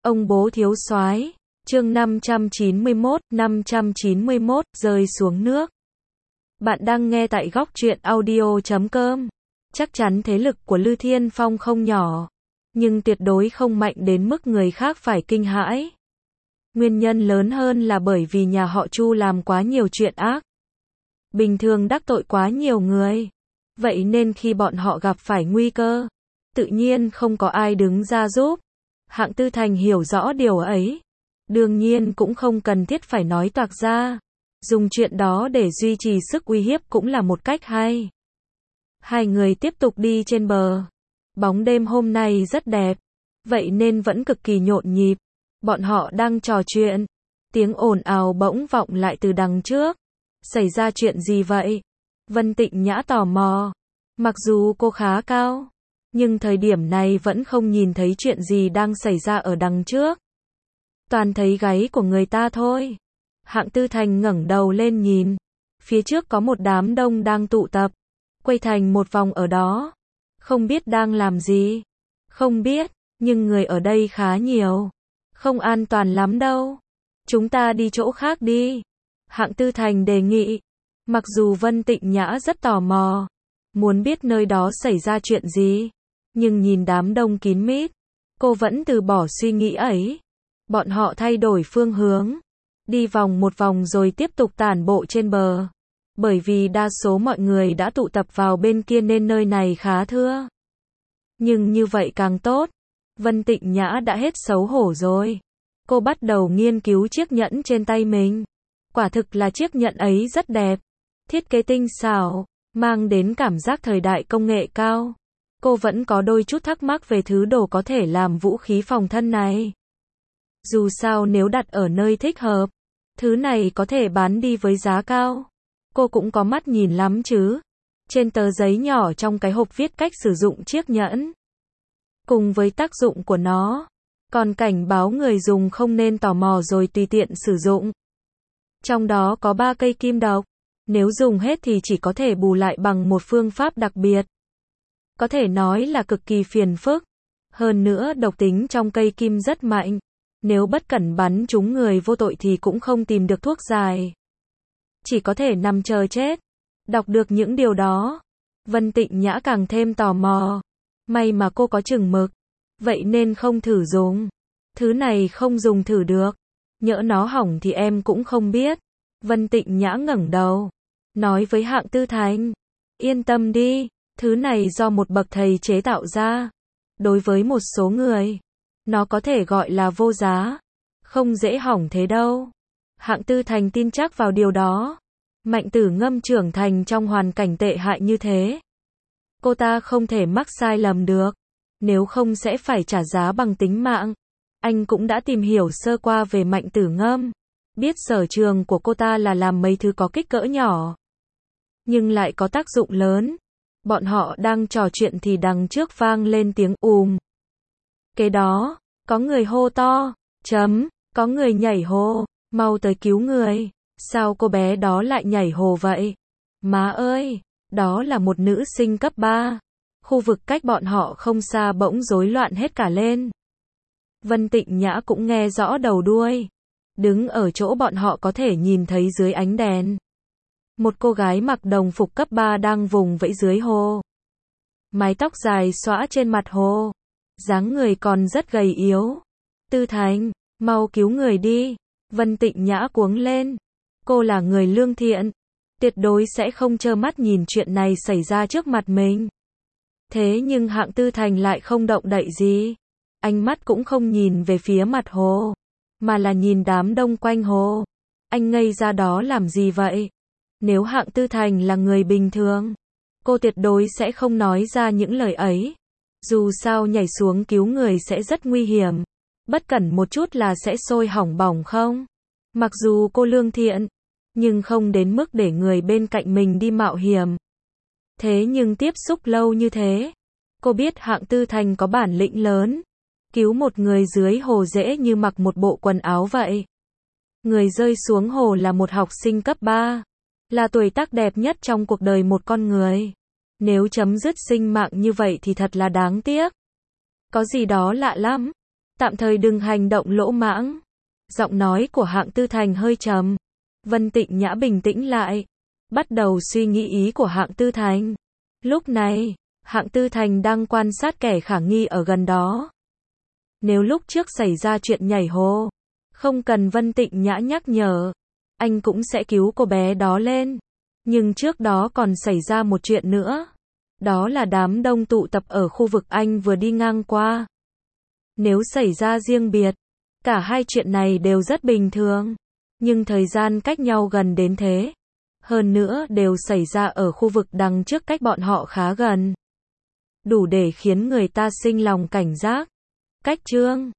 Ông bố thiếu soái, chương 591, rơi xuống nước. Bạn đang nghe tại góc truyện audio.com. Chắc chắn thế lực của Lư Thiên Phong không nhỏ, nhưng tuyệt đối không mạnh đến mức người khác phải kinh hãi. Nguyên nhân lớn hơn là bởi vì nhà họ Chu làm quá nhiều chuyện ác. Bình thường đắc tội quá nhiều người. Vậy nên khi bọn họ gặp phải nguy cơ, tự nhiên không có ai đứng ra giúp. Hạng Tư Thành hiểu rõ điều ấy. Đương nhiên cũng không cần thiết phải nói toạc ra. Dùng chuyện đó để duy trì sức uy hiếp cũng là một cách hay. Hai người tiếp tục đi trên bờ. Bóng đêm hôm nay rất đẹp, vậy nên vẫn cực kỳ nhộn nhịp. Bọn họ đang trò chuyện. Tiếng ồn ào bỗng vọng lại từ đằng trước. Xảy ra chuyện gì vậy? Vân Tịnh Nhã tò mò. Mặc dù cô khá cao, nhưng thời điểm này vẫn không nhìn thấy chuyện gì đang xảy ra ở đằng trước. Toàn thấy gáy của người ta thôi. Hạng Tư Thành ngẩng đầu lên nhìn. Phía trước có một đám đông đang tụ tập, quay thành một vòng ở đó. Không biết đang làm gì. Không biết, nhưng người ở đây khá nhiều. Không an toàn lắm đâu. Chúng ta đi chỗ khác đi. Hạng Tư Thành đề nghị. Mặc dù Vân Tịnh Nhã rất tò mò, muốn biết nơi đó xảy ra chuyện gì, nhưng nhìn đám đông kín mít, cô vẫn từ bỏ suy nghĩ ấy. Bọn họ thay đổi phương hướng, đi vòng một vòng rồi tiếp tục tản bộ trên bờ. Bởi vì đa số mọi người đã tụ tập vào bên kia nên nơi này khá thưa. Nhưng như vậy càng tốt. Vân Tịnh Nhã đã hết xấu hổ rồi. Cô bắt đầu nghiên cứu chiếc nhẫn trên tay mình. Quả thực là chiếc nhẫn ấy rất đẹp. Thiết kế tinh xảo, mang đến cảm giác thời đại công nghệ cao. Cô vẫn có đôi chút thắc mắc về thứ đồ có thể làm vũ khí phòng thân này. Dù sao nếu đặt ở nơi thích hợp, thứ này có thể bán đi với giá cao. Cô cũng có mắt nhìn lắm chứ. Trên tờ giấy nhỏ trong cái hộp viết cách sử dụng chiếc nhẫn, cùng với tác dụng của nó. Còn cảnh báo người dùng không nên tò mò rồi tùy tiện sử dụng. Trong đó có 3 cây kim độc. Nếu dùng hết thì chỉ có thể bù lại bằng một phương pháp đặc biệt. Có thể nói là cực kỳ phiền phức. Hơn nữa độc tính trong cây kim rất mạnh. Nếu bất cẩn bắn trúng người vô tội thì cũng không tìm được thuốc giải. Chỉ có thể nằm chờ chết. Đọc được những điều đó, Vân Tịnh Nhã càng thêm tò mò. May mà cô có chừng mực. Vậy nên không thử dùng. Thứ này không dùng thử được. Nhỡ nó hỏng thì em cũng không biết. Vân Tịnh Nhã ngẩng đầu, nói với Hạng Tư Thành. Yên tâm đi, thứ này do một bậc thầy chế tạo ra. Đối với một số người, nó có thể gọi là vô giá. Không dễ hỏng thế đâu. Hạng Tư Thành tin chắc vào điều đó. Mạnh Tử Ngâm trưởng thành trong hoàn cảnh tệ hại như thế. Cô ta không thể mắc sai lầm được. Nếu không sẽ phải trả giá bằng tính mạng. Anh cũng đã tìm hiểu sơ qua về Mạnh Tử Ngâm. Biết sở trường của cô ta là làm mấy thứ có kích cỡ nhỏ, nhưng lại có tác dụng lớn. Bọn họ đang trò chuyện thì đằng trước vang lên tiếng Kế đó, có người hô to. Có người nhảy hồ. Mau tới cứu người. Sao cô bé đó lại nhảy hồ vậy? Má ơi, đó là một nữ sinh cấp 3. Khu vực cách bọn họ không xa bỗng rối loạn hết cả lên. Vân Tịnh Nhã cũng nghe rõ đầu đuôi. Đứng ở chỗ bọn họ có thể nhìn thấy dưới ánh đèn. Một cô gái mặc đồng phục cấp 3 đang vùng vẫy dưới hồ. Mái tóc dài xõa trên mặt hồ. Dáng người còn rất gầy yếu. Tư Thành, mau cứu người đi. Vân Tịnh Nhã cuống lên. Cô là người lương thiện. Tuyệt đối sẽ không trơ mắt nhìn chuyện này xảy ra trước mặt mình. Thế nhưng Hạng Tư Thành lại không động đậy gì. Ánh mắt cũng không nhìn về phía mặt hồ, mà là nhìn đám đông quanh hồ. Anh ngây ra đó làm gì vậy? Nếu Hạng Tư Thành là người bình thường, cô tuyệt đối sẽ không nói ra những lời ấy. Dù sao nhảy xuống cứu người sẽ rất nguy hiểm. Bất cẩn một chút là sẽ sôi hỏng bỏng không? Mặc dù cô lương thiện, nhưng không đến mức để người bên cạnh mình đi mạo hiểm. Thế nhưng tiếp xúc lâu như thế, cô biết Hạng Tư Thành có bản lĩnh lớn. Cứu một người dưới hồ dễ như mặc một bộ quần áo vậy. Người rơi xuống hồ là một học sinh cấp 3. Là tuổi tác đẹp nhất trong cuộc đời một con người. Nếu chấm dứt sinh mạng như vậy thì thật là đáng tiếc. Có gì đó lạ lắm. Tạm thời đừng hành động lỗ mãng. Giọng nói của Hạng Tư Thành hơi trầm. Vân Tịnh Nhã bình tĩnh lại, bắt đầu suy nghĩ ý của Hạng Tư Thành. Lúc này, Hạng Tư Thành đang quan sát kẻ khả nghi ở gần đó. Nếu lúc trước xảy ra chuyện nhảy hồ, không cần Vân Tịnh Nhã nhắc nhở, anh cũng sẽ cứu cô bé đó lên. Nhưng trước đó còn xảy ra một chuyện nữa. Đó là đám đông tụ tập ở khu vực anh vừa đi ngang qua. Nếu xảy ra riêng biệt, cả hai chuyện này đều rất bình thường. Nhưng thời gian cách nhau gần đến thế. Hơn nữa đều xảy ra ở khu vực đằng trước cách bọn họ khá gần. Đủ để khiến người ta sinh lòng cảnh giác. Cách Trương